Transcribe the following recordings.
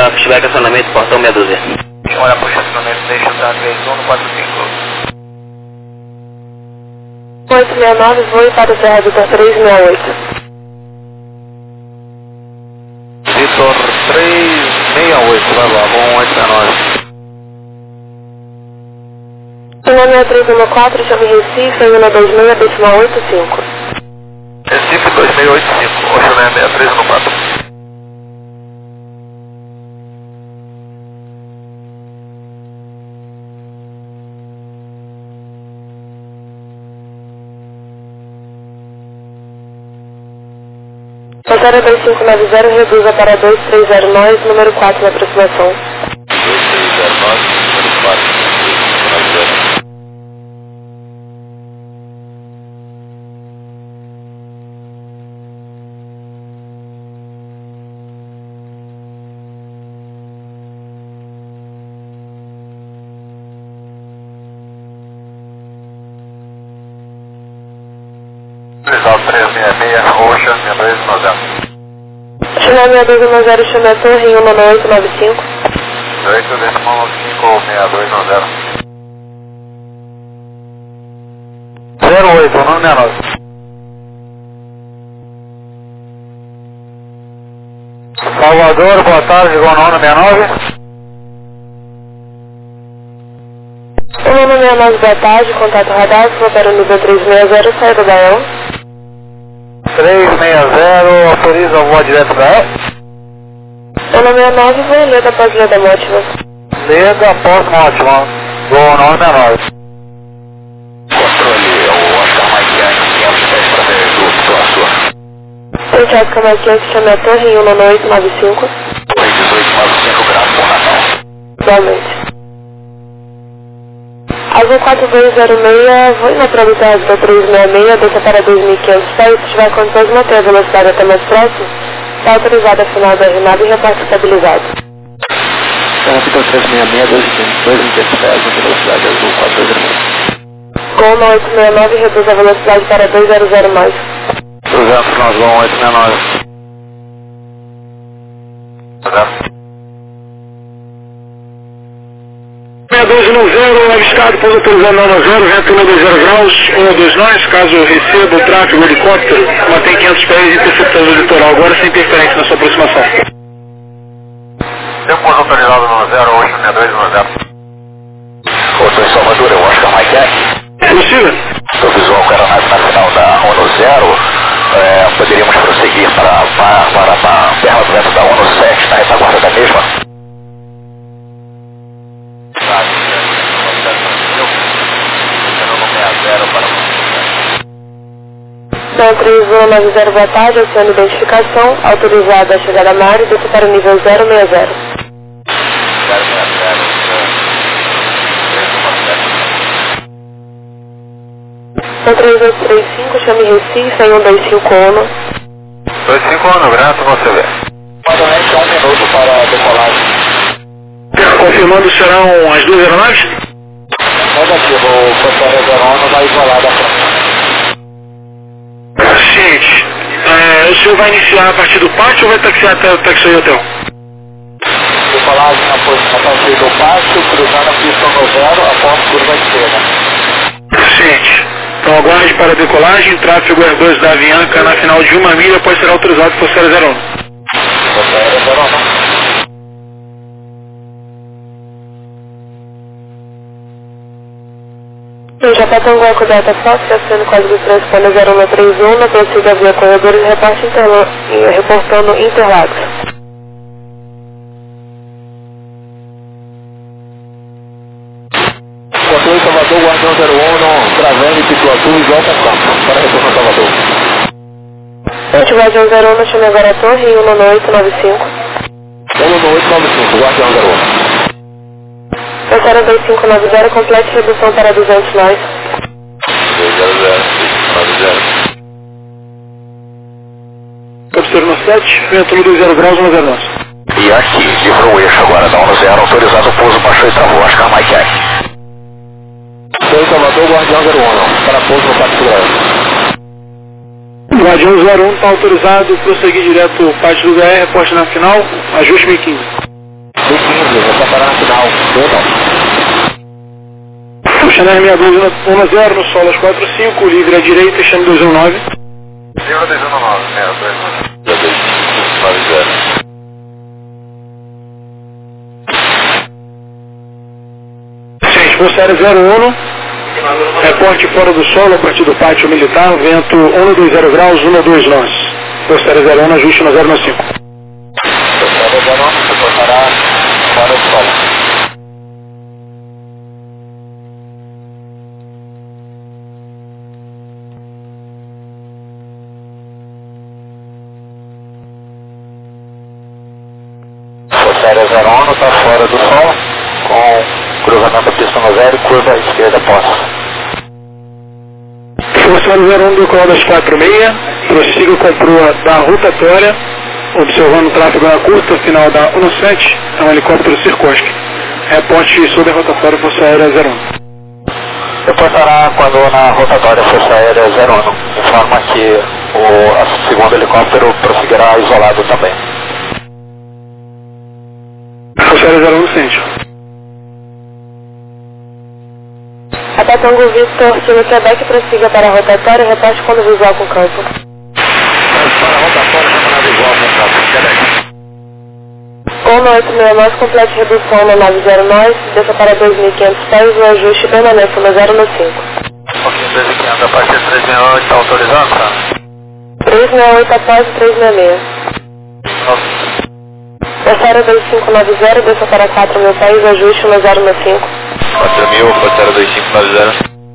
pushback acionamento, portão meia dúzia. Olha, puxa acionamento, deixa da 3145. 869, voo para o Serra Vitor 368. Vitor 368, vai lá, bom 869. 16314, chame Recife, 126, decimal 85. Recife 2685, Oxalé 6314. Rosário 2590, reduza para 2309, número 4 na aproximação. 2309, número 4. Cristal 366, roxa, 6290. Chama 6290, chama a torre em 19895. 8,956290. 08, nome é 9. Salvador, boa tarde, igual nome 69. 169, boa tarde, contato radar, para o nível 360, saída da EL. 360, autoriza o voo direto da EL. 169, voo Leda após Leda Mótima. Leda após Mótima, voo 969. Controle, o Oscar Mike 510 para ver do próximo. Frente ao Oscar Mike, chama a torre em 19895. 1895, graças por Natal. Igualmente. Azul 4206, voo na produção da 366, desça para 2.500 pés, se tiver condições de manter a velocidade até mais próximo, está autorizado a final da remada e reporte estabilizado. Vitor 366, 2.500 pés, velocidade azul 4206. Gol na 869, reduz a velocidade para 200 mais. 200, nós vamos 869. 6210, avistado, pouso autorizado na 90, vento 120 graus, 129, caso receba o tráfego helicóptero, mantém 500 pés interceptando o litoral, agora sem interferência na sua aproximação. Tem pouso autorizado no 086210. Outra em Salvador, eu acho que é mais aqui. Possível? O visual que era na final da ONU 0, poderíamos prosseguir para a terra do vento da ONU 7, na retaguarda da mesma. São 3190, boa tarde, oceano identificação, autorizada a chegada a mar e desce para o nível 060. São 3235, chame Recife, em 125 25 anos, grato, você vê. Padronete 1 minuto para a decolagem. Confirmando, serão as duas aeronaves? Negativo, o professor 01 vai isolar da frente. Gente, o senhor vai iniciar a partir do pátio ou vai taxiar até o taxi hotel? Decolagem na posição a partir do pátio, cruzando a pista no 0, após curva esquerda. Gente, então aguarde para a decolagem, tráfego Airbus da Avianca na final de 1 milha pode ser autorizado por Série 01. Série 01. Japatanguá com data fácil, acione código de transponder 0131, prossiga via corredores e reportando Interlagos. Controle Salvador, Guardião 01, travando e Pituatu, igual com campo, para retorno Salvador. Gente, Guardião 01, chame agora a torre em 19895. 19895, Guardião 01. Rosário 2590, complete redução para 200 nós. 200, 90. Captura no 7, vento no 20 graus, 109. E aqui, livrou o eixo agora da 10, autorizado o pouso, baixou e travou, Oscar Mike aqui. Foi Salvador, Guardião 01, para pouso no Pátio do Guardião 01 está autorizado, prosseguir direto parte do GR, reporte na final, ajuste 1015. Beleza, vai parar na final. Chanel 6210 no solo às 45, livre à direita, chame 219. 0219, 6290. Força Aérea 01, reporte fora do solo a partir do pátio militar, vento 120 graus, 12 nós. Força Aérea 01, ajuste no 095. Força Aérea 01, você pode parar fora do solo. Força Aérea 01 está fora do solo, com cruzamento da pista no 0 e curva à esquerda posta. Força Aérea 01 decolar das 46, prossiga com proa da rotatória, observando o tráfego na curta, final da 17, é um helicóptero Sikorsky. Reporte sobre a rotatória Força Aérea 01. Depois parar quando na rotatória Força Aérea 01, informa que o segundo helicóptero prosseguirá isolado também. Força Aérea 01 Centro. Até Tango Victor, time Quebec, prossiga para a rotatória, reporte quando visual com campo. Para a rotatória, na visual com campo, Quebec. 1869, complete redução na nave 09, desça para 2.500 pés, o ajuste permanece no 015. Ok, 2.500, a partir de 368 está autorizado, tá? 368 após 366. Força Aérea 2590, desça para 4.000 pés, ajuste no 015. 4.000, Força Aérea 2590.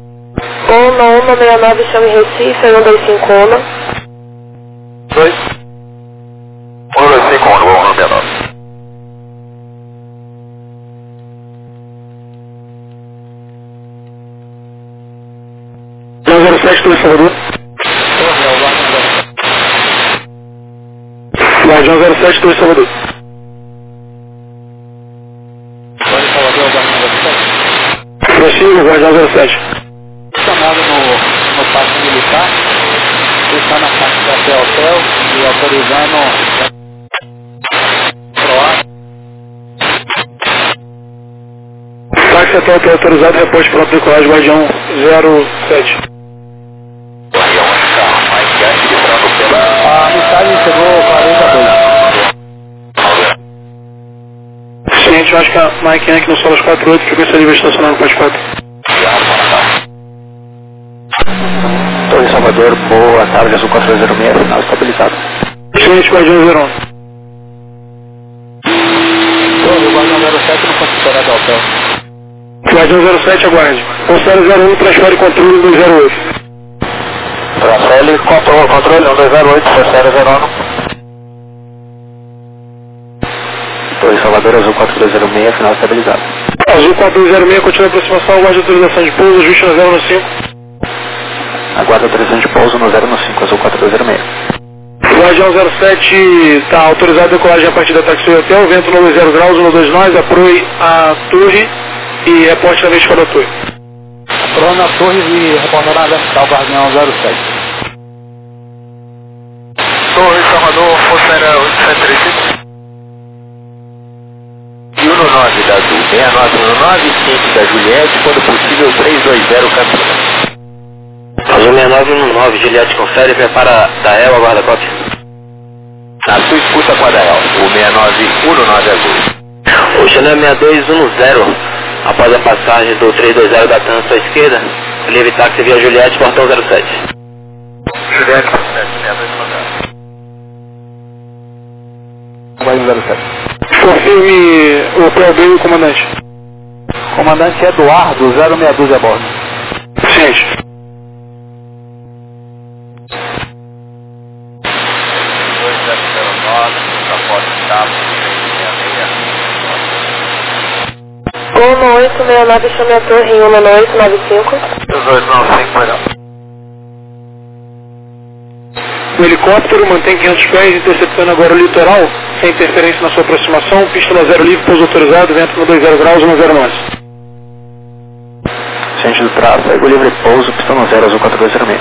169, chame Recife, 1251. 2. 1251, vamos no menor. John 07, do Salvador. John 07, do Salvador. Prossiga, Guardião 07. Chamado no pátio militar, está na parte da hotel e autorizando Táxi até hotel autorizado, reposto pronto decolagem, Guardião 07. a mensagem chegou 42. Ciente, eu acho que a Mike Yankee no solo 48, frequência livre estacionando no pátio 4. Torre Salvador, boa tarde, azul 406, final estabilizado. Ciente, Guardião 01. O Guardião 07 não considera do hotel. Guardião 07, aguarde. Força Aérea 01, transfere controle 208. Transfere controle 1208, Força Aérea 01. Torre Salvador, azul 4206, final estabilizado. Azul 4206, continua a aproximação, aguarde autorização de pouso, ajuste no 015. Aguarda autorização de pouso no 015, azul 4206. Guardião 07 está autorizado a decolagem a partir da táxi hotel, vento 90 graus, 12 nós, aproe a torre e reporte na vez para a torre. Proa na torre e reportando na vertical, Guardião 07. Torre Salvador, Força Aérea 835. E o no 9 da Azul, 6919, ciente da Juliette, quando possível 320 Campinas. Azul 6919, Juliette confere e prepara Dael, aguarda cópia. Na sua escuta com a Dael, o 6919 Azul. O Chanel 6210, após a passagem do 320 da TAN à sua esquerda, livre táxi via Juliette, portão 07. Juliette 6219. Guardião 07. Confirme o PLB e o comandante. Comandante Eduardo, 062 a bordo. Ciente. Uma 869, chame a torre em 1895. 1895, melhor. O helicóptero mantém 500 pés, interceptando agora o litoral, sem interferência na sua aproximação, pista no 0 livre, pouso autorizado, vento no 20 graus, 10 Ciente do tráfego, livre pouso, pista no 0, azul 4206.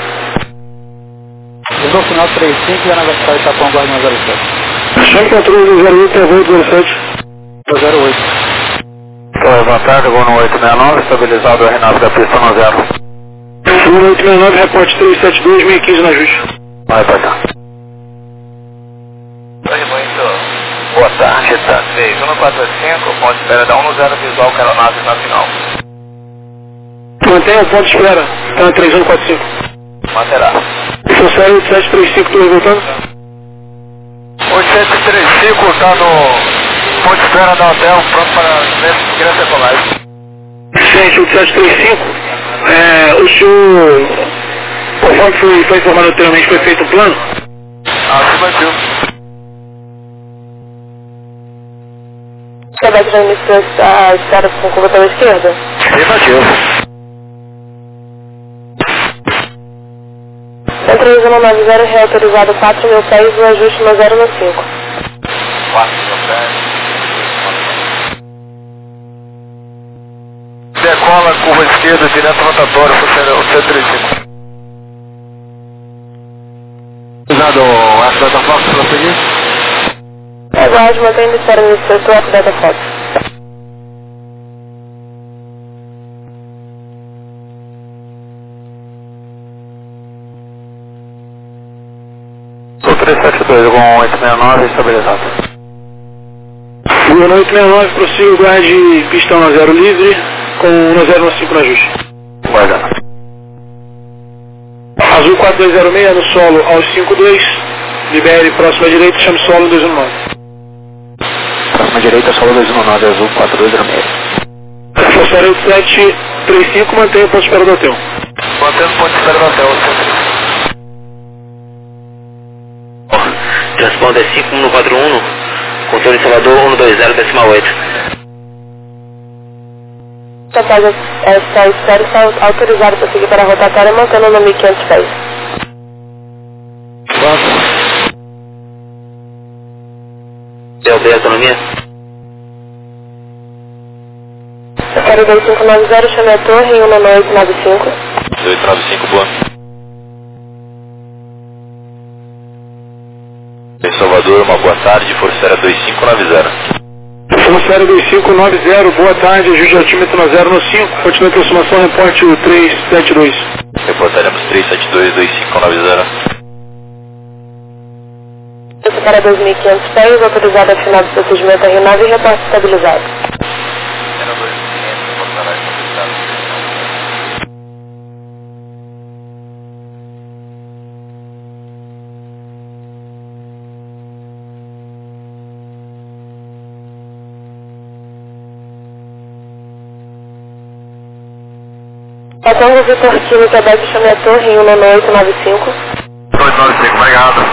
No final 35 e a na vertical Itapão, Guardião 07. Chame controle do 08, 08, 07. 08. tarde, vou no 869, estabilizado R9 da pista 10. Vou no 869, reporte 372, 1015 na ajuste. Vai reportar. Oi, muito boa tarde, tá 3145, ponto de espera da 10 visual, aeronave na final. Mantenha o ponto de espera, tá na 3145. Manterá. Isso é 8735, tô voltando? 8735 está no ponto de espera da hotel, pronto para Grande Ecolagem. Gente, 8735, o senhor, conforme foi informado anteriormente, foi feito um plano? Afirmativo. Quebec já iniciou a espera com curva pela esquerda? Afirmativo. Centro 190 reautorizado 4.000 pés, o ajuste 10 no 5. 4.000 pés. Decola, curva esquerda, direto rotatório, o 135. Cuidado, essa data Fox para seguir. Aguarde, mantendo espera no setor Data Fox. Sou 372 com 869 estabilizado. Boa noite, 69, prossigo, guarde pistão na 0 livre, com 1015 no ajuste. Guardando. Azul 4206 no solo aos 52, libere próxima direita, chame solo 219. Próxima direita, solo 219, azul 4206. Forçar 8735, mantenha o ponto de espera do hotel. Mantendo o ponto de espera do hotel, Transponder 5141, controle Salvador 120.8. Após esta espera, está autorizado para seguir para a rotatória, mantendo no 1.500 pés. DLB autonomia? Espera 2590, chame a torre em 19895. 895, boa. Em Salvador, uma boa tarde, Força Aérea 2590. Força Aérea 2590, boa tarde, ajuste altímetro na 0 no 5, continua a aproximação, reporte o 372. Reportaremos 372, 2590. Para 2.500 pés, autorizado a final do procedimento R9 e reporte estabilizado. Hotel Vitor Kilo, Quebec, chame a torre em 19895. 295, obrigado.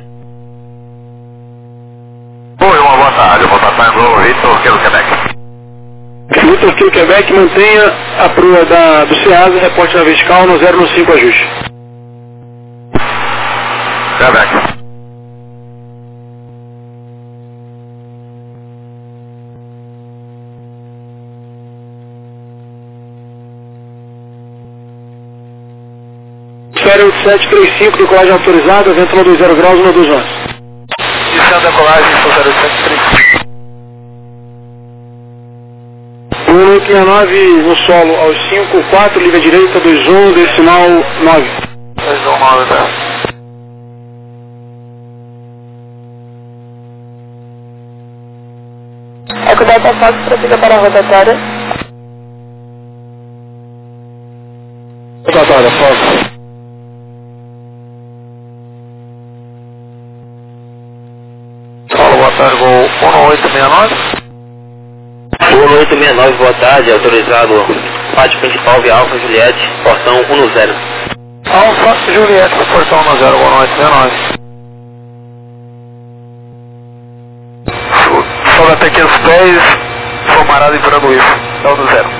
Oi, uma boa tarde, vou passar no Vitor Kilo, Quebec. Vitor Kilo, Quebec, mantenha a proa do CEASA, reporte na vertical no 015 ajuste. Quebec. Espera 8735, decolagem autorizada, vento 120 graus, 129. Iniciando a decolagem, Força Aérea 8735. 169 no solo aos 54, livre à direita, 21, decimal 9. 219, tá? Eco Delta Fox, prossiga para a rotatória. Rotatória, foco. Paulo, boa tarde, vou 1869. 1869, boa tarde, autorizado pátio principal via Alfa Juliette, portão 10. Alfa Juliette, portão 10, boa noite, 69. Sobe até 500 pés, formarado em Paranduíço, é o 0.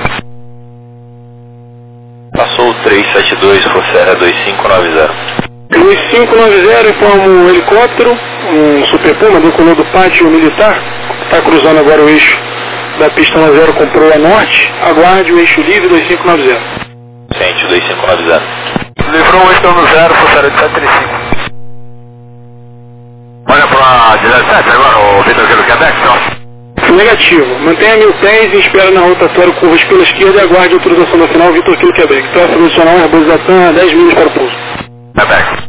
Passou o 372, Força Aérea 2590. 2590, informa um helicóptero, um Super Puma, decolou do pátio militar, está cruzando agora o eixo da pista 10 com proa norte, aguarde o eixo livre 2590. Sente, 2590. Livrou o eixo 10, Força Aérea 735. Olha para a 17 agora, o Vitor Kilo, Quebec, então. Negativo. Mantenha 1000 pés e espera na rotatória curvas pela esquerda e aguarde a autorização da final Vitor Kilo Quebec. Tráfego adicional Airbus Latam a 10 milhas para o pouso. Quebec.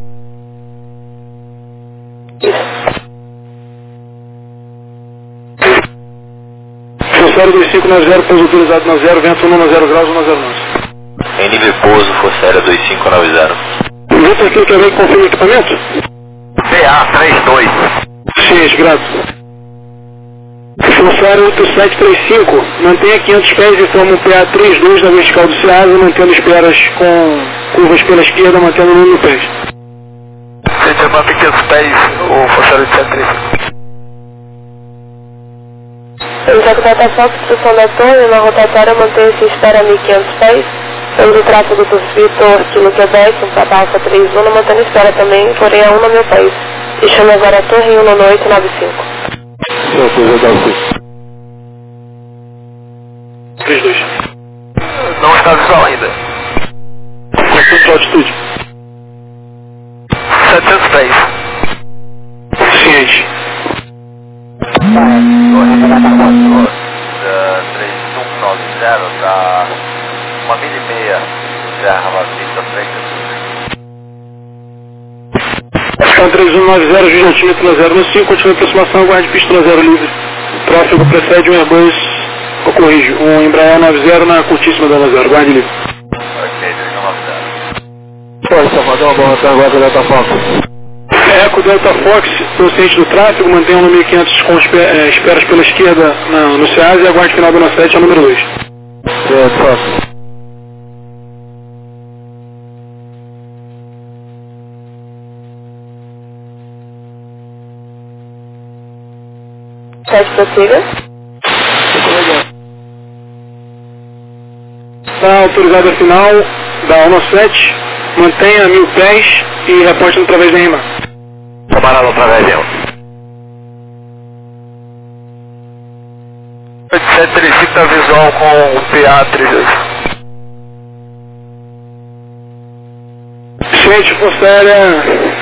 Forçário 2590, pouso autorizado na 0, vento 1 na 0 graus, 1 na 0 nós. Em nível pouso, Forçário 2590. Vitor Kilo Quebec, confirma o equipamento? PA32. Ciente, grato. Forçário 8735, mantenha 500 pés e toma um PA32 na vertical do Ceasa, mantendo esperas com curvas pela esquerda, mantendo 1000 pés. Você mantém 500 pés, o Forçário 8735. Executa a construção da torre, na rotatória mantenha-se espera 1500 pés. Temos o tráfego do Vitor Kilo Quebec, para Alfa 31, mantendo espera também, porém a 1 na 1000 pés. E chama agora a torre 19895. Não está visual ainda. Quanto de altitude? 700 pés. Ciente. 3190, tá 1,5 milha Serra Vista Frente. Scan 3190, Jujantímetro na 015, continua a aproximação, guarde pista na 0 livre. Tráfego precede um Airbus, ou corrige, um Embraer 90 na curtíssima da 0, guarde livre. Ok, 3190. Oi, Salvador, boa tarde, agora Delta Fox. Eco Delta Fox, consciente do tráfego, mantenha um 1500 com esperas pela esquerda no Ceasa e aguarde final do 97, é o número 2. Delta Fox. Teste prossiga. Está autorizada a final da 17, mantenha 1000 pés e reporte através da RMA. Camarada através dela. 8735 está visual com o PA32. Ciente, Força Aérea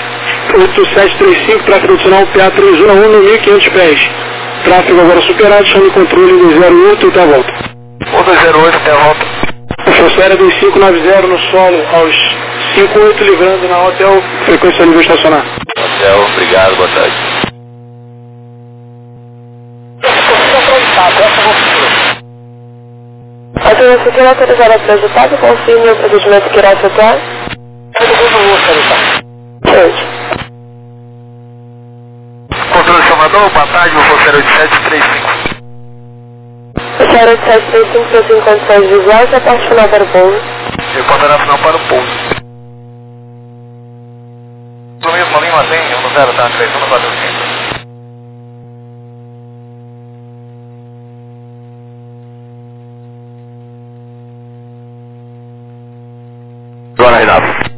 8735, tráfego adicional PA31 a 1 no 1500 pés. Tráfego agora superado, chão de controle 208 até a volta. 208 até a volta. Força Aérea 2590 no solo aos 58, livrando na hotel, frequência nível estacionar. Hotel, obrigado, boa tarde. A autorização autorizada para resultado, confirme o procedimento que irá efetuar. Ciente. Controle Salvador, boa tarde, o Forçário 8735. Forçário 8735, preço em condições visuais, a parte final para o pouso. Reportará final para o pouso. No mesmo linha mantém, 10 tá, 3145. Agora, Renato.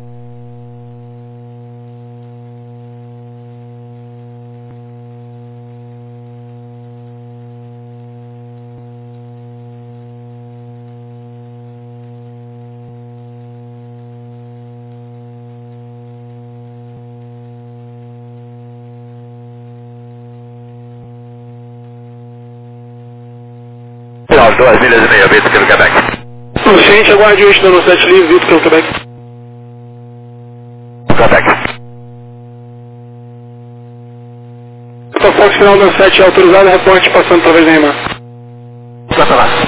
Final, 2 milhas e meia, Vitor Kilo Quebec. Ciente, aguarde o eixo da 97 livre, Vitor Kilo Quebec. Quebec. Delta Fox final do 97 é autorizado, reporte passando através da RMA. Cancelado.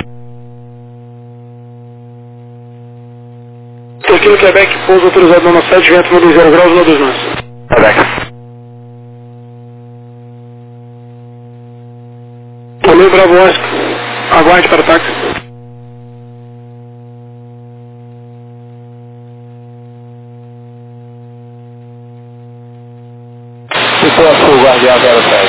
Vitor Kilo Quebec, pouso autorizado no 97, vento 90 graus, 1 2 nós. Quebec. Olê Bravo Oscar, aguarde para táxi. Pessoa Sul, Guardião 07.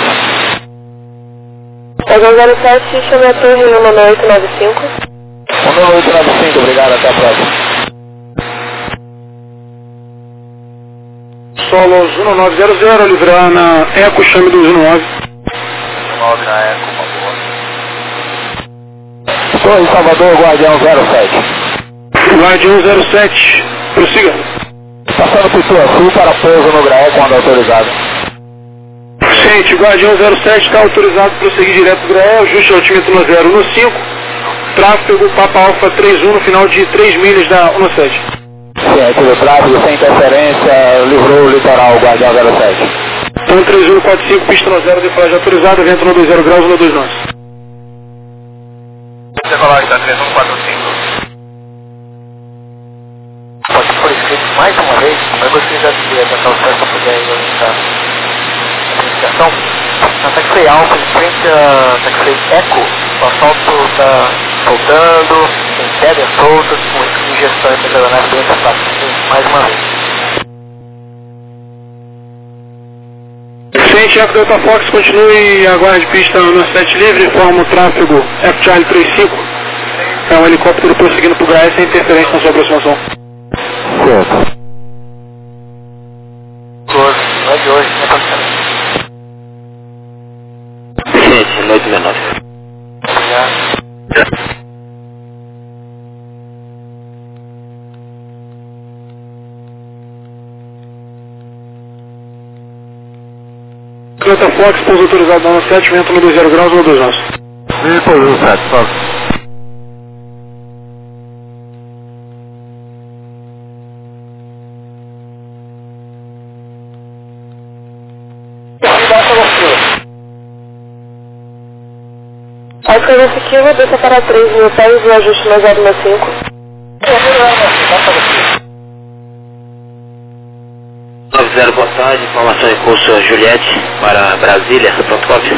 Guardião 07, chame a torre 19895. 19895, obrigado, até a próxima. Solos 1900, livrar na Eco, chame 219. 9 na Eco, uma boa. Torre Salvador, Guardião 07. Guardião 07, prossiga. Passando Pessoa Sul para pouso no Graé quando autorizado. Vicente, Guardião 07 está autorizado para prosseguir direto do Grael, ajuste altímetro no 015, tráfego Papa Alfa 31 no final de 3 milhas da 17. Ciente do tráfego, sem interferência, livrou o litoral, Guardião 07. Então 3145, pista no 0, decolagem autorizada, vento no 20 graus, no 29. Decolagem da 3145. Pode por escrito mais uma vez, mas você já devia tentar o certo para poder orientar a identificação. Na taxi Alfa, em frente a taxi Eco, o asfalto está soltando, tem pedras soltas, com risco de injeção e pesadonagem bem afastado. Mais uma vez. Vicente, Eco Delta Fox, continue e aguarde pista no 7 livre, forma o tráfego Eco Charlie 35. É um helicóptero prosseguindo para o Grael sem interferência na sua aproximação. Certo. Não é de hoje, não é acontecendo. Vicente, noite 69. Obrigado. Delta Fox, pouso autorizado na 7, vento no 20 graus, no 29. E pouso 7, Fox. Alfa Kilo, desça para 3 mil pés e ajuste no 065. 90, boa tarde, informação em curso Juliette para Brasília, pronto cópia.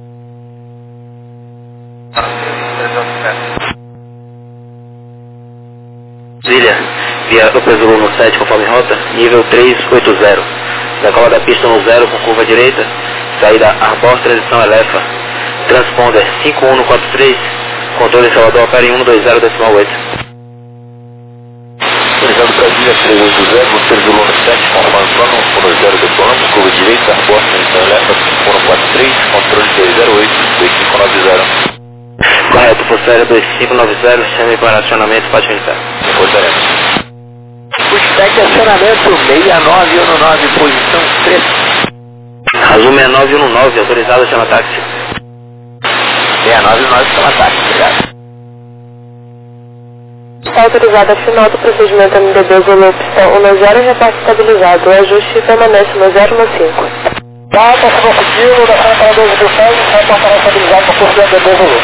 Brasília, via Upper Zulu no 7 conforme rota, nível 380. Decola da pista no 0 com curva direita, saída Arbor, transição Elefa. Transponder 5143, controle Salvador, opera em 120.8. Autorizado Brasília 380, Monteiro do Luna 7, conforme plano, 10 decolando, curva direita, Arbor, transição Elefa, 5143, controle 208, 2590. Correto, Força Aérea 2590, chame para acionamento, pode militar. Reportaremos. Pushback acionamento 6919, posição 3. Azul 6919, autorizado a chama táxi. 6919, chama táxi, obrigado. Está autorizada final do procedimento MDB Zulu pistão 10 e repasse estabilizado. O ajuste permanece no 015. Tá, tá conseguindo, da frente para 12 do 6, vai para estabilizado para curso do MDB Zulu.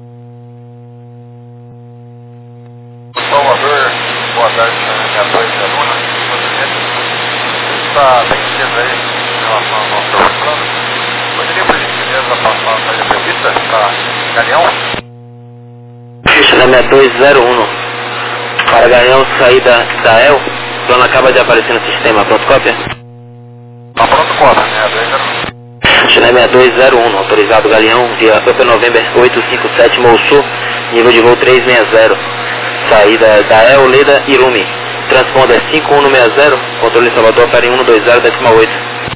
Salvador, boa tarde, minha noite, aluna. Está bem cedo aí em relação ao nosso plano. Poderia, por gentileza, passar a saída prevista para Galeão? Pista 6201. Para Galeão, saída da EL, o plano acaba de aparecer no sistema, pronto cópia? Tá pronto, cópia, né? Chile 6201, autorizado Galeão, via Upper November 857, Mou Sul, nível de voo 360. Saída da EL, Leda, Irumi. Transponder 5160, controle Salvador, opera em 120.8. 360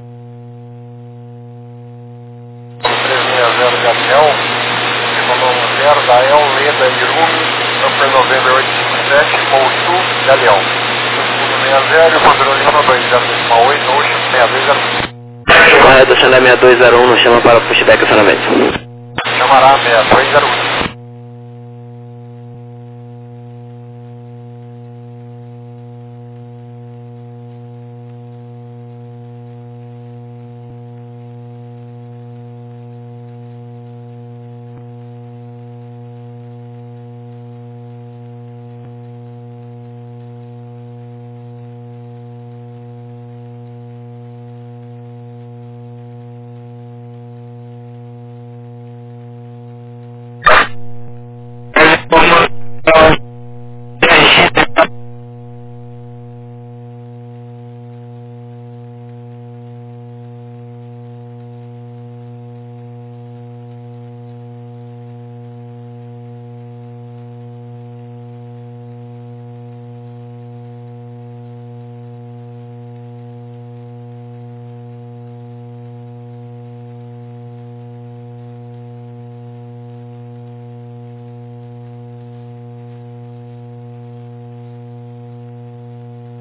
Galeão, Salvador 0, da EL, Leda, Irumi. Upper November 857, Mou Sul, Galeão. 5160, controle 120.8, Ocean 6201. Correto, Chile 6201, chama para pushback acionamento. Chamará 6201.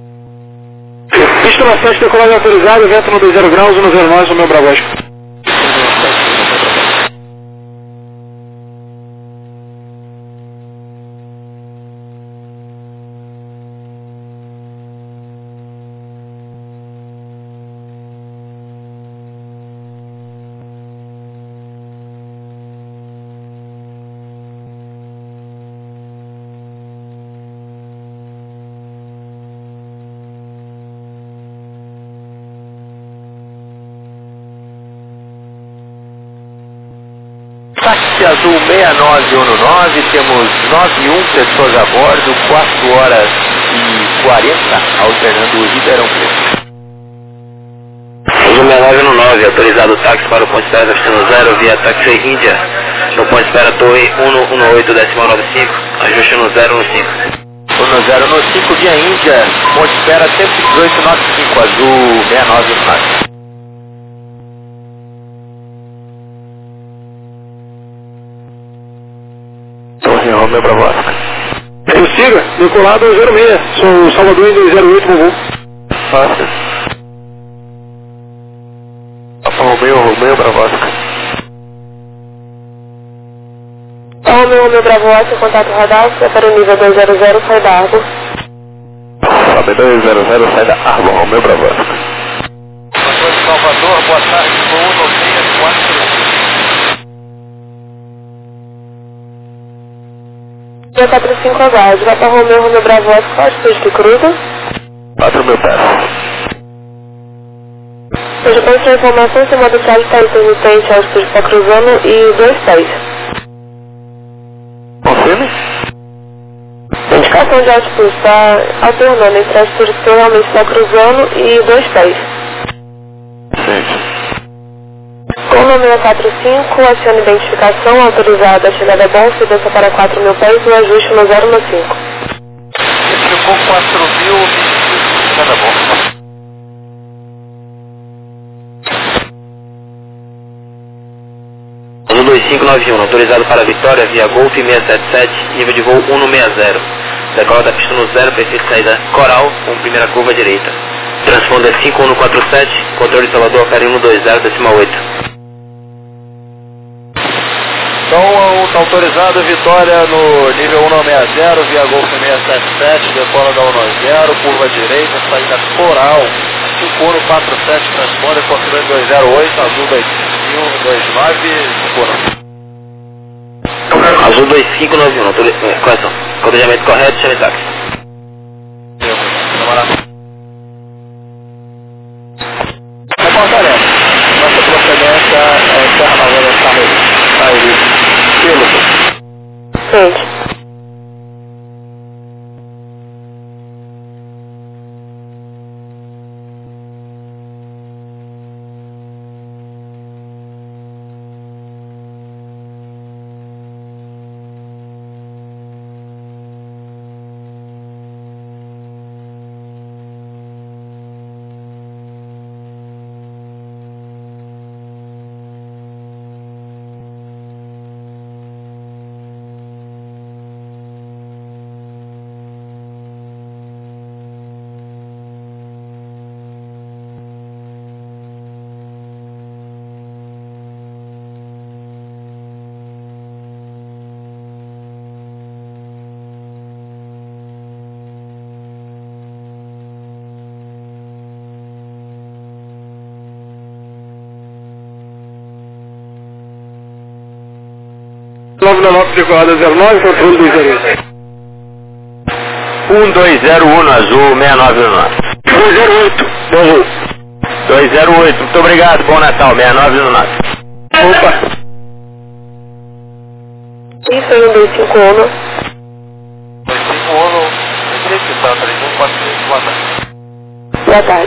Pista na 7, decolagem autorizada, vento no 20 graus, no 09, no meu Bravo. Ponte Azul 6919, temos 91 pessoas a bordo, 4 horas e 40, alternando Ribeirão Preto. Azul 6919, autorizado o táxi para o ponto de espera destino 0 via táxi Índia, no ponto de espera Torre 118,95, ajuste no 0 no 5. 10 no 5 via Índia, ponto de espera 11895, Azul 6919. Torre Romeu Bravosca. Prossiga, decolado 06, sou Salvador em 208, por favor. Fácil. Romeu Bravosca. Romeu Bravosca, contato radar, para o nível 200, sai da água. Sobe 200, sai da água, Romeu Bravosca. Salvador, boa tarde, voo 643. 45H, vai para Romeu Bravosca, qual altitude que cruza? 4.000 pés. Hoje para essa informação, seu modo chave está intermitente, a altitude está cruzando e 2 pés. Confirme? A indicação de altitude está alternando entre a altitude que realmente está cruzando e 2 pés. Sim. Com o número 45, aciona identificação autorizada a chegada bom, segurança para 4.000 pés e o ajuste no 0 no 5. Ficou 4.000, chegada bom. Azul 2591, autorizado para Vitória via Golf 677, nível de voo 160. Decola da pista no 0, perfil saída Coral, com primeira curva direita. Transponder 5147, controle de Salvador, Carinho 120,8. Então, está autorizado Vitória no nível 160, via Golf 677, decola da 10, curva direita, saída Coral, 5147, transponder, controle 208, Azul 2529, Azul 2591, correção. Codejamento correto, chame táxi. Reportaremos. Nossa procedência é Serra Nova Carreira. Gente. decolada 09, controle 208. 1201 Azul 6919. 208, Azul. 208, muito obrigado, bom Natal, 6919. Opa. Isso aí, 251. 251, direito, para 3143, boa tarde. Boa tarde.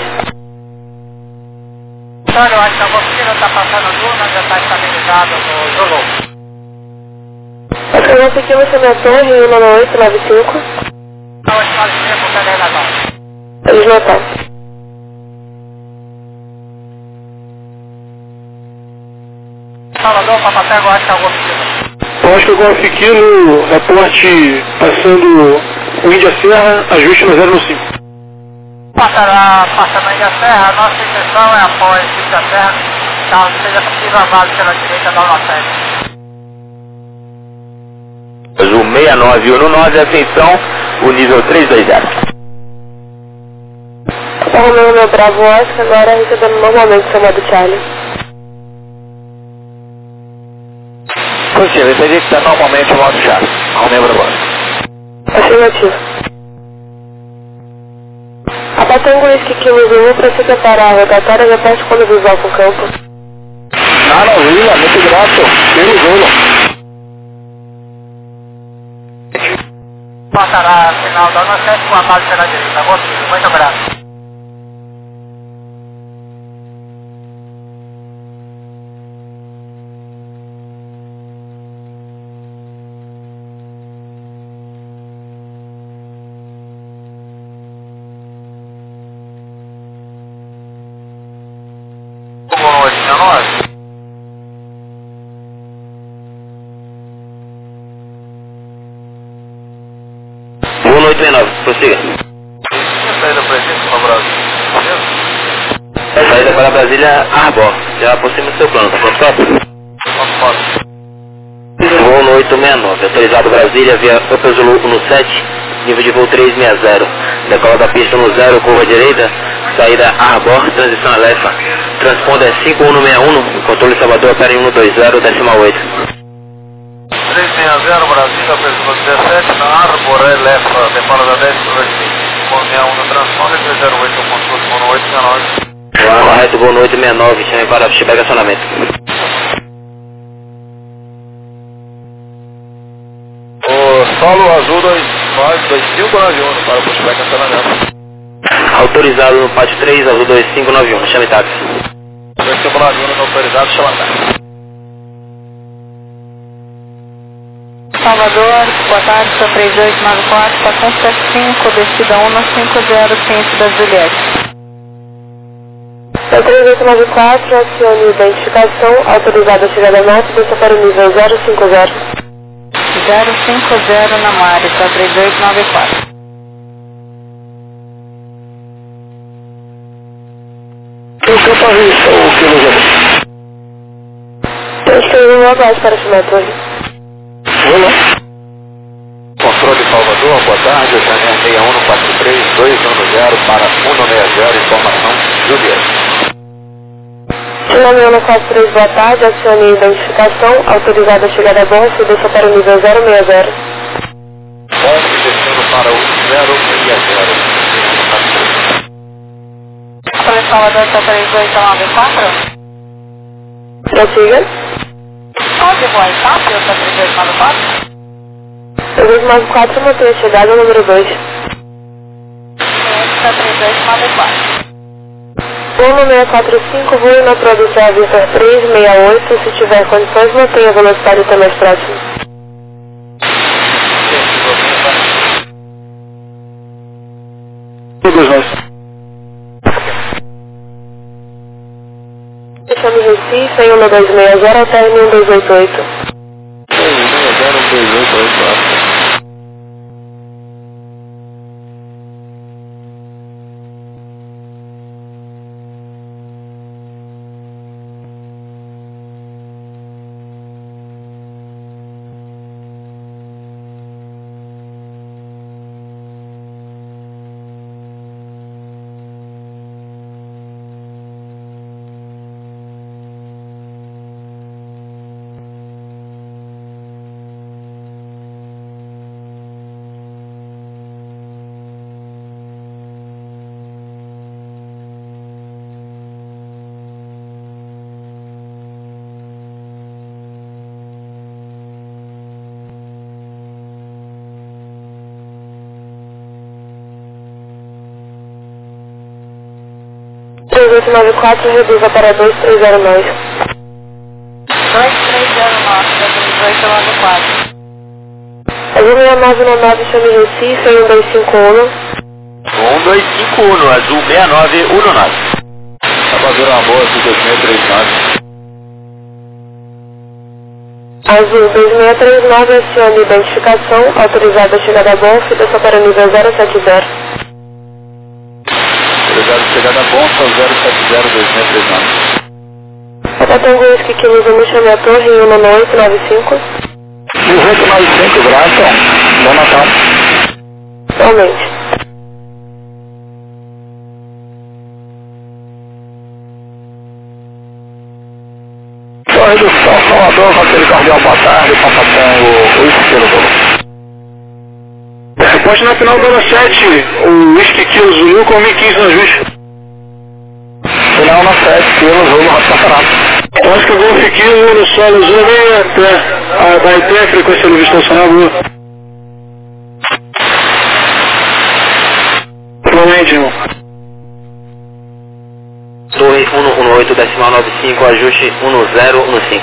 Antônio, acho que a oficina está passando turma, já está estabilizado no Zulu. Essa aqui é você na torre 19895. Então, esse nós temos também na mão. Eles não estão. Salvador, Papatego, acho que é a oficina. Acho que eu gosto aqui no reporte passando o Índia Serra, ajuste no 0 no 5. Passando aí a serra, a nossa intenção é após a serra, caso seja possível a base pela direita da Unacete. Azul 6919, atenção, o nível 320. Tá arrumando meu Bravo Oscar, agora recebendo normalmente chamado Charlie. Positivo, entendi que está normalmente o modo chave. Arrumei para agora. Afirmativo. Abatendo o uísque 15 para se preparar a rotatória, repete quando visual com o campo. Maravilha, muito grato. Pelo Zulu. Passará final da 17 com a base pela direita. Muito obrigado. Boa noite, 69. Boa noite, 69. Prossiga. Saída presente para o Brasil. Saída para Brasília, Arbor. Já aproxima do seu plano, tá pronto? Voo no 869. Autorizado Brasília via Upper Zulu 17. Nível de voo 360. Decola da pista no 0, curva direita. Saída Arbor, transição Alefa. Transponder 5161. Controle Salvador, opera em 120, decimal 8. 360 Brasília, preço 17, na Arbor, Alefa, decola da 10, curva direita. Com 61 no transponder, 308, controle com 869. Correto, voo no 869. Chame para feedback acionamento. Solo Azul 2591 para o pushback acionamento. Autorizado no pátio 3, Azul 2591. Chame táxi. 2591 não autorizado, chama táxi. Salvador, boa tarde, sou 3894, estação 75, descida 150, ciência da Juliette. 3894, acione identificação, autorizada a chegada a moto, desça para o nível 050. 050 na Mari, está 3894. Eu sou para ver o quilômetro. Eu estou indo no abaixo para chamar a torre. Olá. Controle Salvador, boa tarde, Janeiro 6143, 210 para 190, informação Juliette. Chama 143, boa tarde, acione identificação, autorizada a chegada a bordo, desça para o nível 060. Ponto destino para o 060. Controle Salvador, está 3894. Prossiga. Pode voar WhatsApp, eu estou 3894. 3894, mantém a chegada número 2. Está 3894. 1645, voe na produção Victor 368, se tiver condições, mantenha a velocidade até mais próximo. Todos nós. Chame Recife em 1260, alterne 1288. 1288. Reduza para 2309. 2309, da 3894. Azul 6919, chame Recife em 1251. 1251, Azul 6919. Salvador Amor, Azul 2639. Azul 2639, acione identificação, autorizada a chegada a bordo, desça para o nível 070. Obrigado, chegada Bonsa 0702639. Rotação Whisky Kilo Zulu, chame a torre em 19895. 1895, Braço. Bom Natal. Igualmente. Só redução, Salvador, Roteiro Cardeal, boa tarde, Papatango, 8 Kilo Zulu. Reposte na final da 7, o Whisky Kilo Zulu com 1015 no ajuste. Final na 7, Kilo Zulu, Roteiro Cardeal. Oscar Golf 15 no solo Zulu até a Baité, frequência do estacionável. Lima. Torre 118,95, ajuste 1015.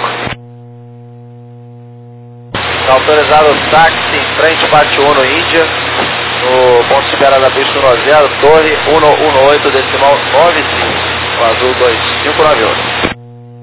Está autorizado o táxi em frente, bate 1 no Índia, no ponto de espera da pista 10, torre 118,95, o azul 2591.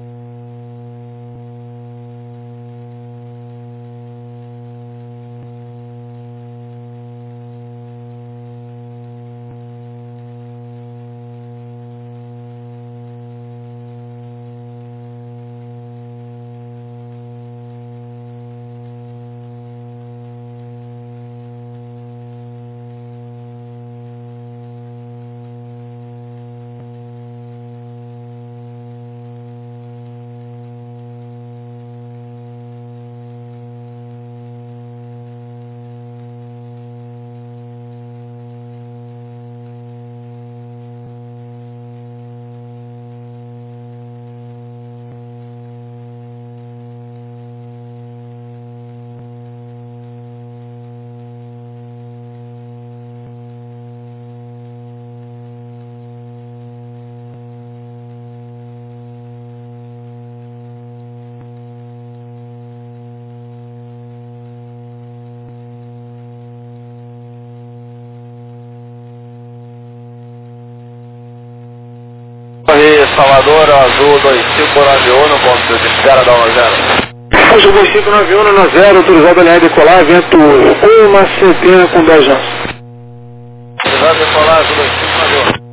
Salvador, azul 2591, no ponto de espera da 10. Azul 2591 na 0, autorizado a alinhar e decolar, vento 1 centena com 10 anos. Autorizado a decolar, azul 2591.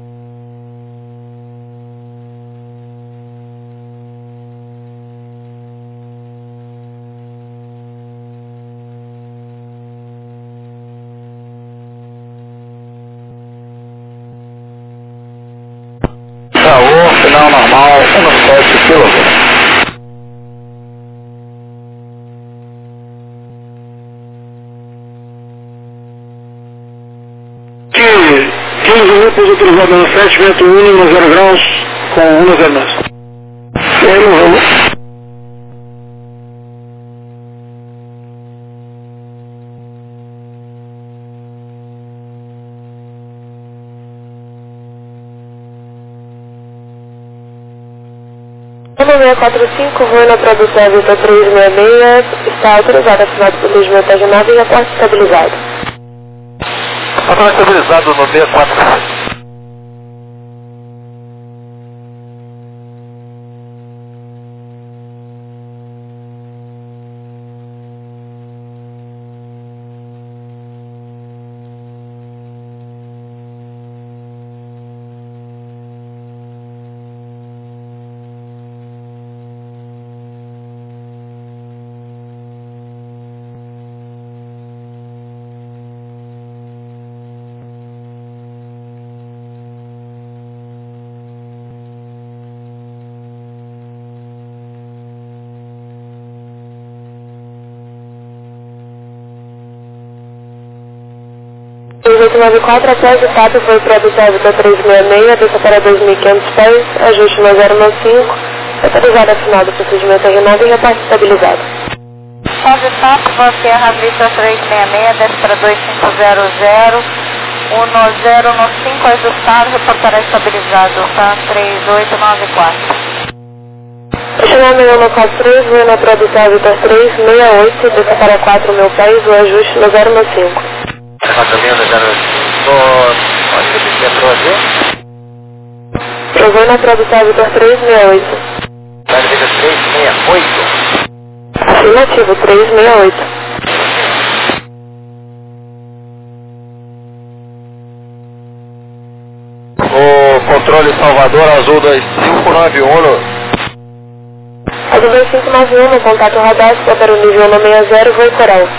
Final normal, 17 km. Que 15 minutos autorizado na 7, vento 1 a 0 graus com 1 a 0 nós. O 645, voo na produção Vitor 366, está autorizado a final do procedimento agendado e reporte estabilizado. Está estabilizado no B4. O 894, após o TAP, foi produção Vitor 366, desça para 2.500 pés, ajuste no 015, autorizado a final do procedimento agendado e reporte estabilizado. Após o TAP, voa Sierra Vitor 366, desce para 2500, 1015, ajustado, reportará estabilizado, TAM 3894. Chamar 6143, voo na produção Vitor 368, desça para 4.000 pés, o ajuste no 015. Onde que você entrou aqui? Eu vou na produção Vitor 368. Vai vir 368. Afirmativo, 368. O controle Salvador, azul 2591. Azul 2591, no contato radar, para o nível 160, voo coral.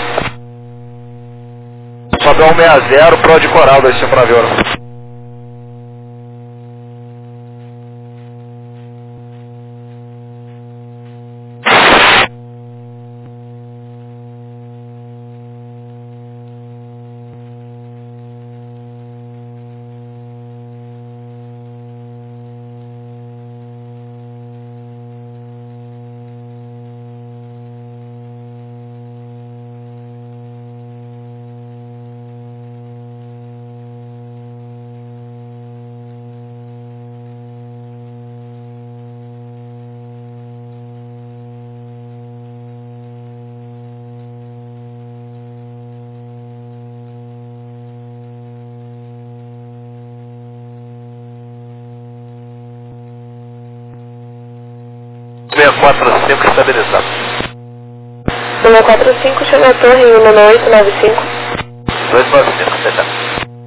Sobe 160, pro de coral 2591. 145 estabilizado. 145, chama a torre em 19895. 295, aceitado.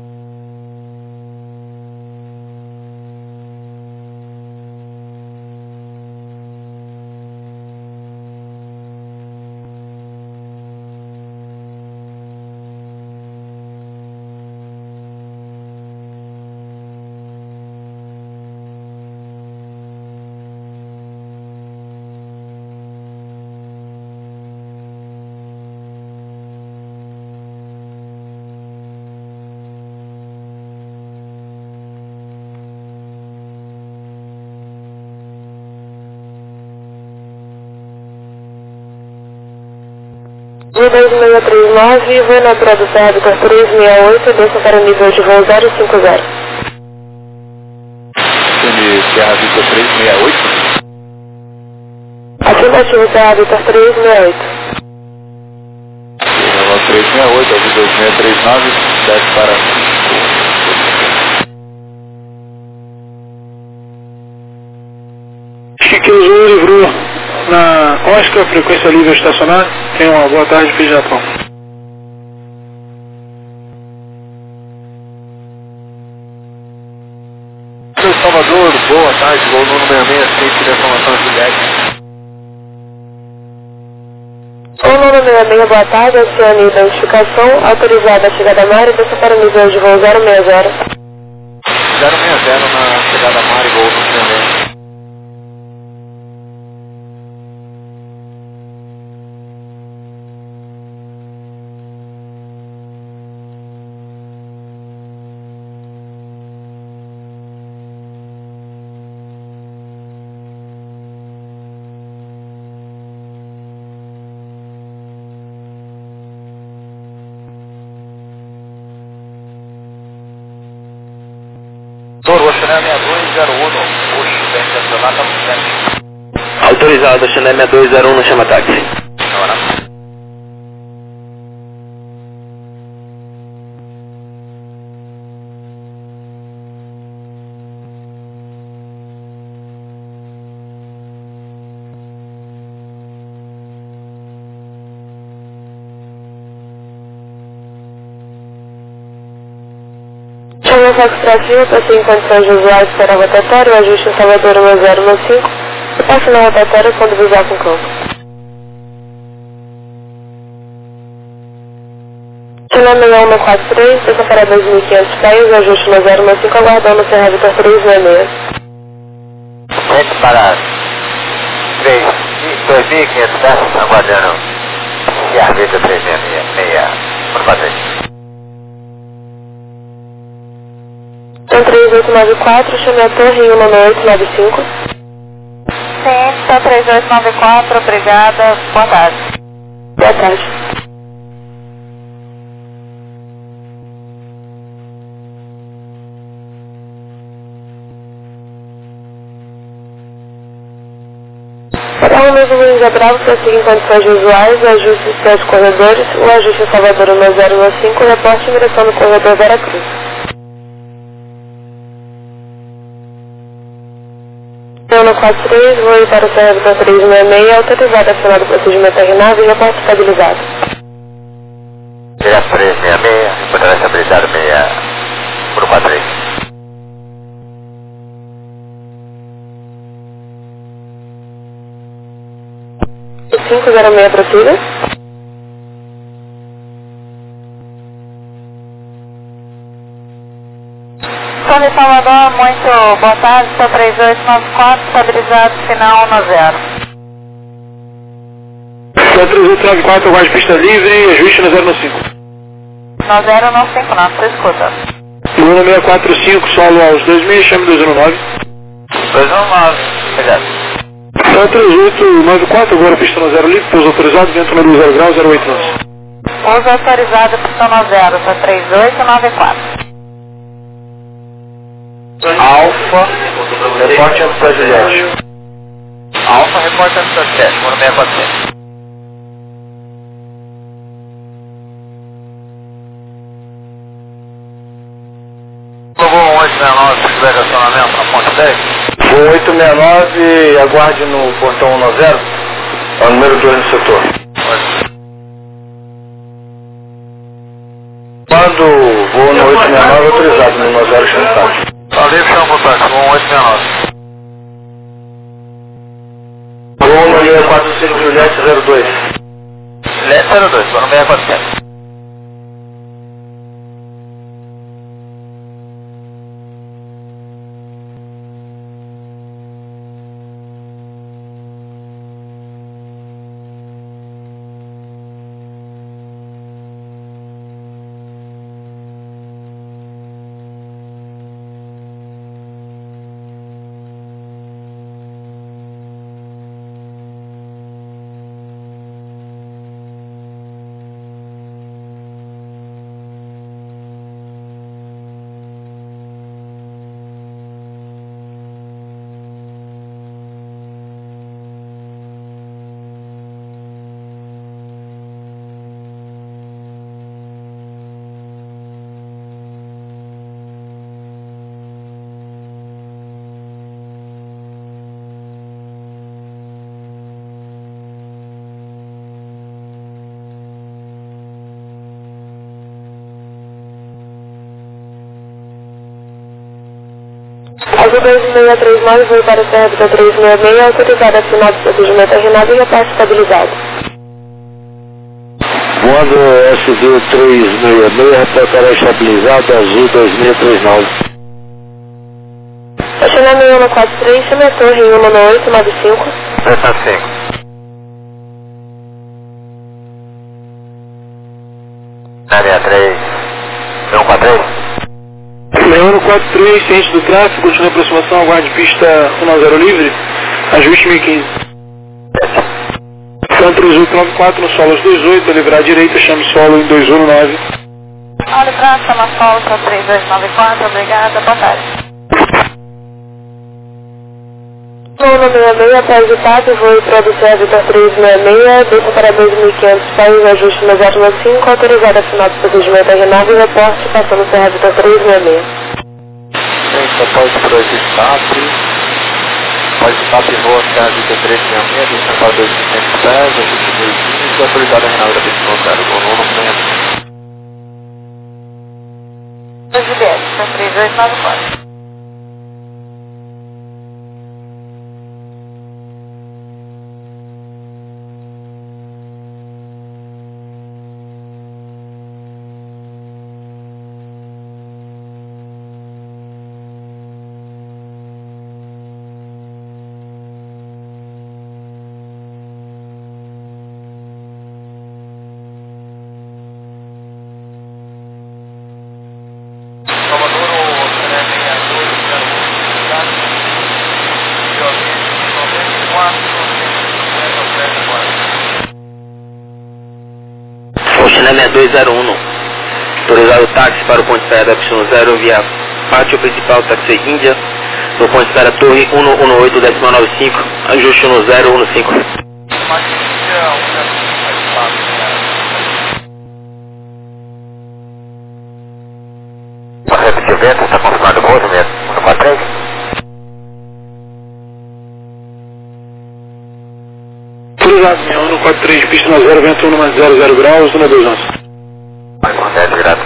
Voo 2639, voo natural do Serra Vitor 368, desça para nível de voo 050. Serra Vitor 368? Afirmativo, Serra Vitor 368. Serra 368, aviso 2639, desce para... Chique Azul livrou na Oscar, frequência livre estacionar. Tenha uma boa tarde, Fim Japão. Salvador, boa tarde, voo número 666, direção a São Juliette. Voo número 66, boa tarde, acione identificação, autorizada a chegada à Mari, desça para nível de voo 060. 060 na chegada a Mari, voo número 66. Oceané 6201, puxa, vem estacionar, estamos em frente. Autorizado, Oceané 6201, chama táxi. Chama o Fox Brasil, passei em condições de usuários para a rotatória, o ajuste em Salvador 1015, e passe na rotatória quando visar com campo. Chama 6143, desça para 2.500 pés, ajuste no 015, aguardando Serra Vitor 366. Gente para 2.500 pés, aguardando Serra Vitor 366, por fazer. 3894, chame a torre em 19895. Sim, 3894, obrigada, boa tarde. Boa tarde. Para o mesmo Luiz Bravo, prossiga em condições de usuários, ajuste os seus corredores, o ajuste em Salvador 1015, reporte em direção do corredor Veracruz. 143, voo para o Serra Vitor 366, autorizado a final do procedimento terminado e reporte estabilizado. Serra 366, reportará estabilizado 6 por 43. 506, prossiga. Sou de Salvador, muito boa tarde, sou 3894, estabilizado, final 10. 3894, aguarde pista livre, ajuste no 015. 9095, não, você escuta. Luna 645, solo aos 2000, chame 219. 219, obrigado. 3894, agora pista no 0 livre, pouso autorizado, vento no 0 grau, 08 nós. Pouso autorizado, pista no 0, sou 3894. Alfa, reporte antes da Juliette. Alfa, reporte antes da Juliette, número 647. Voo 869, se tiver estacionamento na ponte 10. Voo 869, aguarde no portão 190, é o número 2 no setor. Quando o voo no 869 autorizado no 90 chantagem. Ali chama o táxi, voo 869. Voo no 645 Juliette 02. Juliette 02, vou no 647. Azul 2639, voo para o CRB 366, autorizado a final do procedimento agendado e repasse estabilizado. Voando SD 366, reportará estabilizado, Azul 2639. Estacionar 6143, chame a torre em 19895. 375. Área 3, 143. 6143, ciente do tráfego, continua a aproximação, aguarde pista 10 livre, ajuste 1015. São 3894 no solo aos 28, a livrar à direita, chame solo em 219. Olha pra chama solo, 3294, obrigada, boa tarde. Voo no 66, após o TAP, voo para o Vitor 366, desça para 2.500, país, ajuste no 095, autorizado a final do procedimento agendado e reporte, passando o Vitor 366. Após o TAP, voa até a Vitor 366, desça para 2.500 pés, ajuste 215, autorizado a Renalda pista 0, voo no 60. Juliette, 3894. China 6201, autorizado o táxi para o ponto de saída da pista 0 via pátio principal táxi Índia, no ponto de saída torre 118.95, ajuste no 015. Pode repetir o vento, está confirmado o voo, número 143? Autorizado, 6143, pista 0, vento 1 mais 00 graus, zona 211. Vai com 10 graus.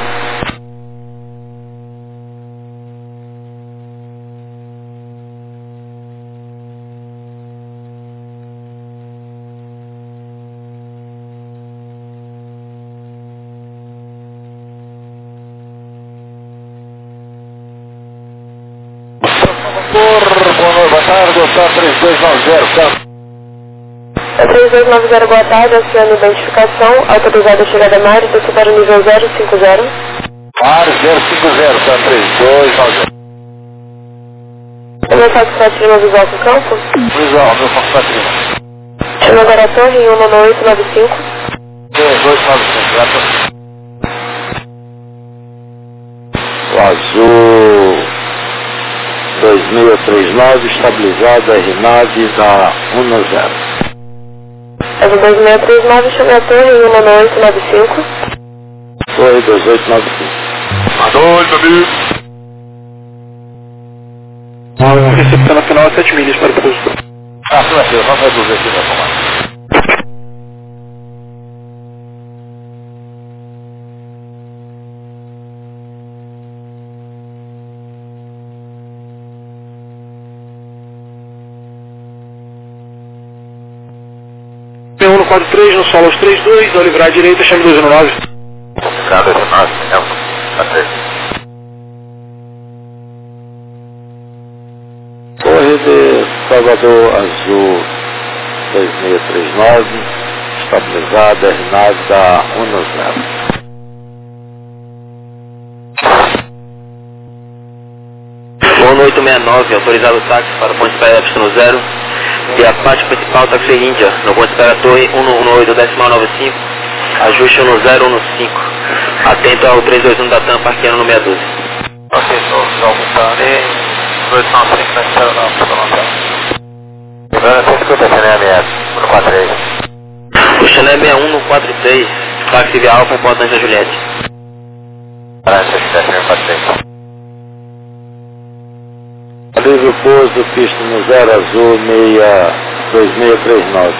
Boa tarde, está 3290, É 3290, boa tarde, acionando identificação, autorizada a chegada a Mário, desce para o nível 050. Mário 050, está 3290. É meu satisfativo visual com campo? Visual, meu satisfativo. Chama agora a torre em 11895. 295, o Azul 2639, estabilizado, RNAV da 10. Azul 2639, chama a torre em 11895. Torre 2895. Adoro, amigo. Recepção na final 7 milhas para o pouso. Afirmativo, vamos resolver aqui na tomada. P1 no 43, no solo aos 32, ao livrar à direita, chame 219. Livrar 219, Torre de Salvador Azul 2639, estabilizada, RNAV da 10. Ono 869, autorizado o táxi para o ponto de espera Epsilon 0. E a parte principal táxi Índia, no ponto de espera Torre 118.95, ajuste 1015. Atento ao 321 da TAM, parqueando no 612. Ok, estou aumentando e 295 na espera na Epsilon 0. Lembrando, 150 CNMS, 143. O Chanel 61 no 43, táxi via Alfa, importante a Juliette. Para 143. Livre pouso, pista no 0 azul 2639.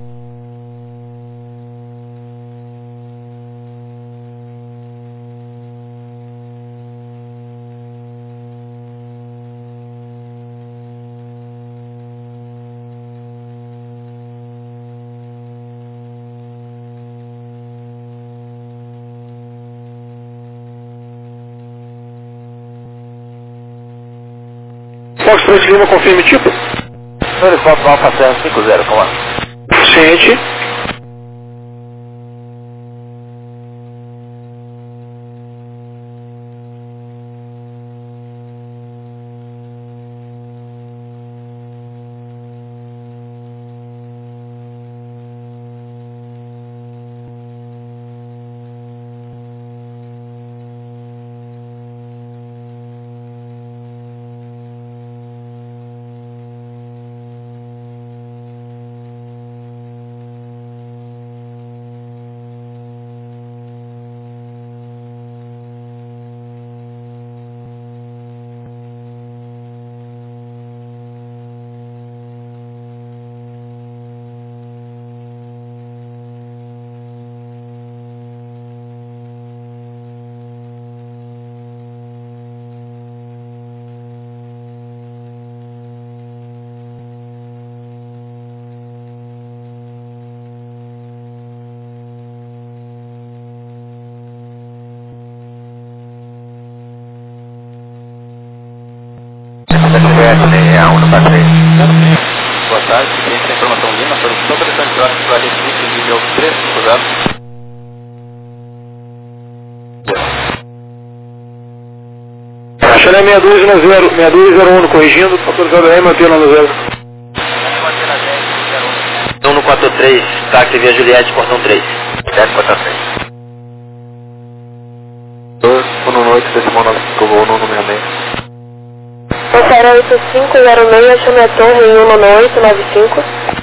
Foxtrot Lima, confirme tipo. Helicóptero Alfa Serra 50, comando. Ciente. Boa tarde, cliente da informação Lima, solicitação pressão de tráfego para Recife, nível 350. Chanel 6201, corrigindo, autorizado aí, mantendo no 0. 1 no 43, táxi via Juliette, portão 3. 10 portão 3. 1 no 8, decimal 95, voo 166. Passará 8506, chame a torre em 19895.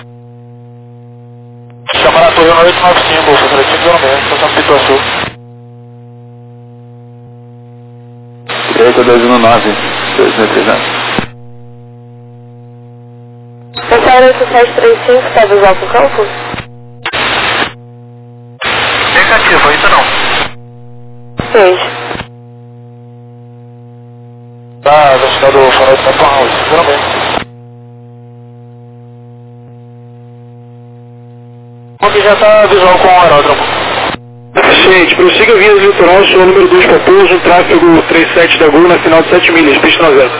Chamar a torre 1895, voo 3506, estação Pituaçu. Direita 219, 2300. Passará 8735, está visual para o campo? Negativo, ainda não. 6. Tá, verificado o farol de Capão House, seguramente. Aqui já tá visual com o aeródromo. Ciente, prossiga via litoral, sua número 2 para pouso, tráfego 37 da Gol na final de 7 milhas, pista no 0.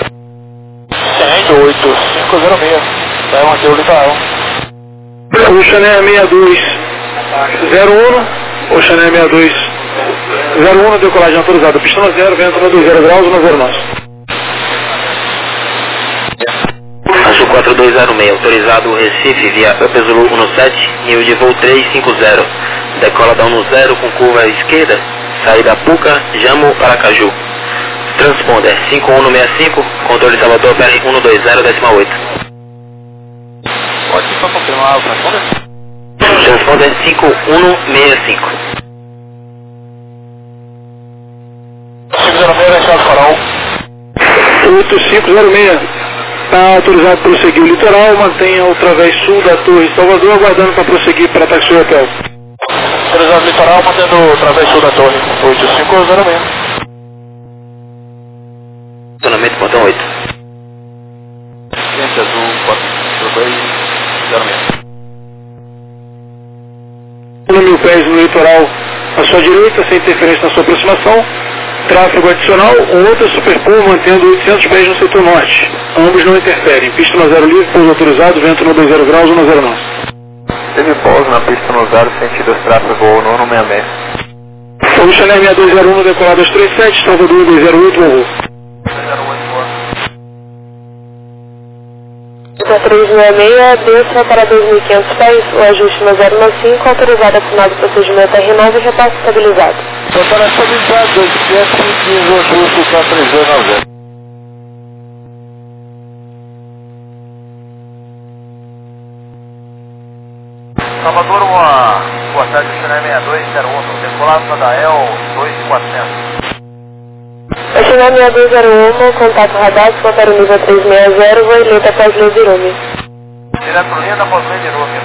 108-506, vai manter o litoral. O Chanel 6201, o Chanel 6201, decolagem autorizada, pista no 0, vento no 20 graus, no 0 nosso. Azul 4206, autorizado Recife via Up Zulu 17, nível de voo 350. Decola da 10 com curva à esquerda, saída Puca, Jamo, Aracaju. Transponder 5165, controle Salvador, BR 120.8. Pode só confirmar o transponder? Transponder 5165. 506, deixar o farol. 8506. Está autorizado para prosseguir o litoral, mantenha o través sul da Torre Salvador, aguardando para prosseguir para Taxi Hotel. Autorizado litoral, mantendo o través sul da Torre, 8506. Estacionamento portão 8. Cliente azul, 42206. 1.000 pés no litoral à sua direita, sem interferência na sua aproximação. Tráfego adicional, um outro Super Puma mantendo 800 pés no setor norte. Ambos não interferem. Pista no 0 livre, pouso autorizado, vento no 20 graus, 109. Teve pouso na pista no 0, sentido tráfego no 66. Fomos Chanel 6201, decolado aos 37, Salvador 208, voo. 366, desça para 2.500 pés, o ajuste no 095, autorizado assinado o procedimento R9 e repasse estabilizado. Total estabilizado, 2.500 e o ajuste para 3290. Salvador, boa tarde, Chanel 6201, decolado na Dael 2400. O Chanel 6201, contato radar, contato nível 360, voileta após Levirume. Direto linha após Levirume,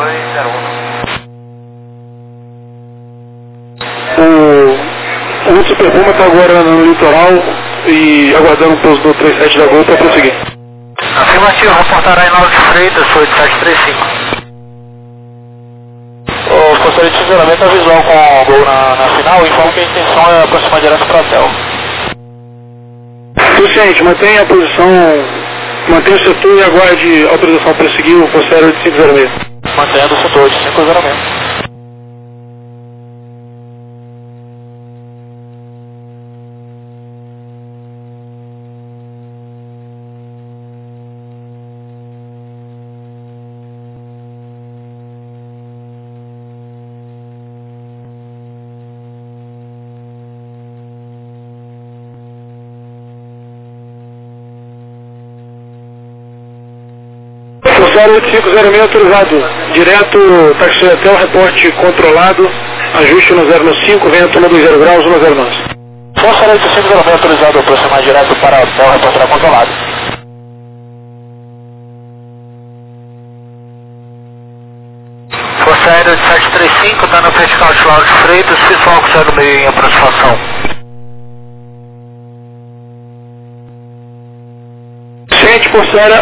6201. O outro Super Puma está agora no litoral e aguardando o pouso do 37 da Gol para prosseguir. Afirmativo, reportará em 9 Freitas, 8735. O conselho de funcionamento é visual com o Gol na final, informa que a intenção é aproximar direto para a TEL. Suficiente, mantenha a posição, mantenha o setor e aguarde autorização para seguir o posterior de 506. Mantendo o setor de 506. Forçado 8506 autorizado, direto Taxi Hotel, reporte controlado, ajuste no 095, vento no 20 graus, 109. Força 8506 autorizado, aproximar direto para o hotel, reportará controlado. Força Aérea de 735, dando vertical de Lauro de Freitas, visual com 06 em aproximação. Força Aérea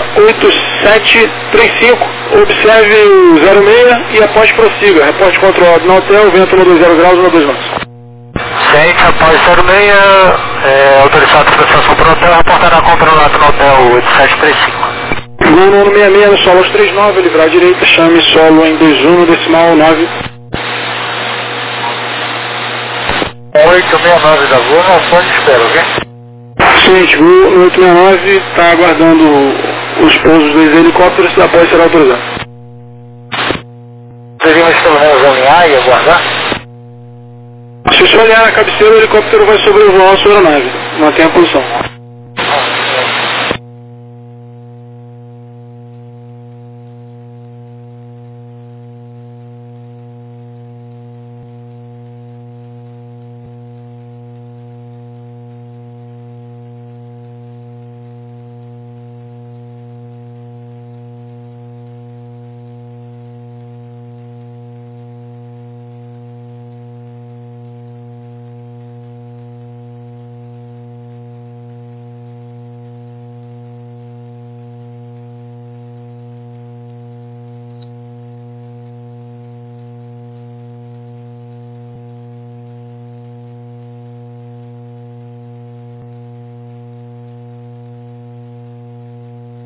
8735, observe o 06 e após prossiga. Reporte controlado no hotel, vento no 20 graus, 129. Ciente, após 06, autorizado para estação para o hotel, reportará controlado no hotel 8735. No 66, no solo aos 39, livrar à direita, chame solo em 21, decimal 9. 869 da Gol, na só de espera, ok? Ciente, no 869 está aguardando os pousos dos helicópteros, após será autorizado. Devíamos pelo menos alinhar e aguardar? Se você olhar na cabeceira, o helicóptero vai sobrevoar a sua aeronave. Mantenha a posição.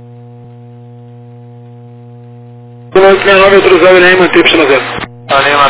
No 869 autorizado, ele manter pista 0.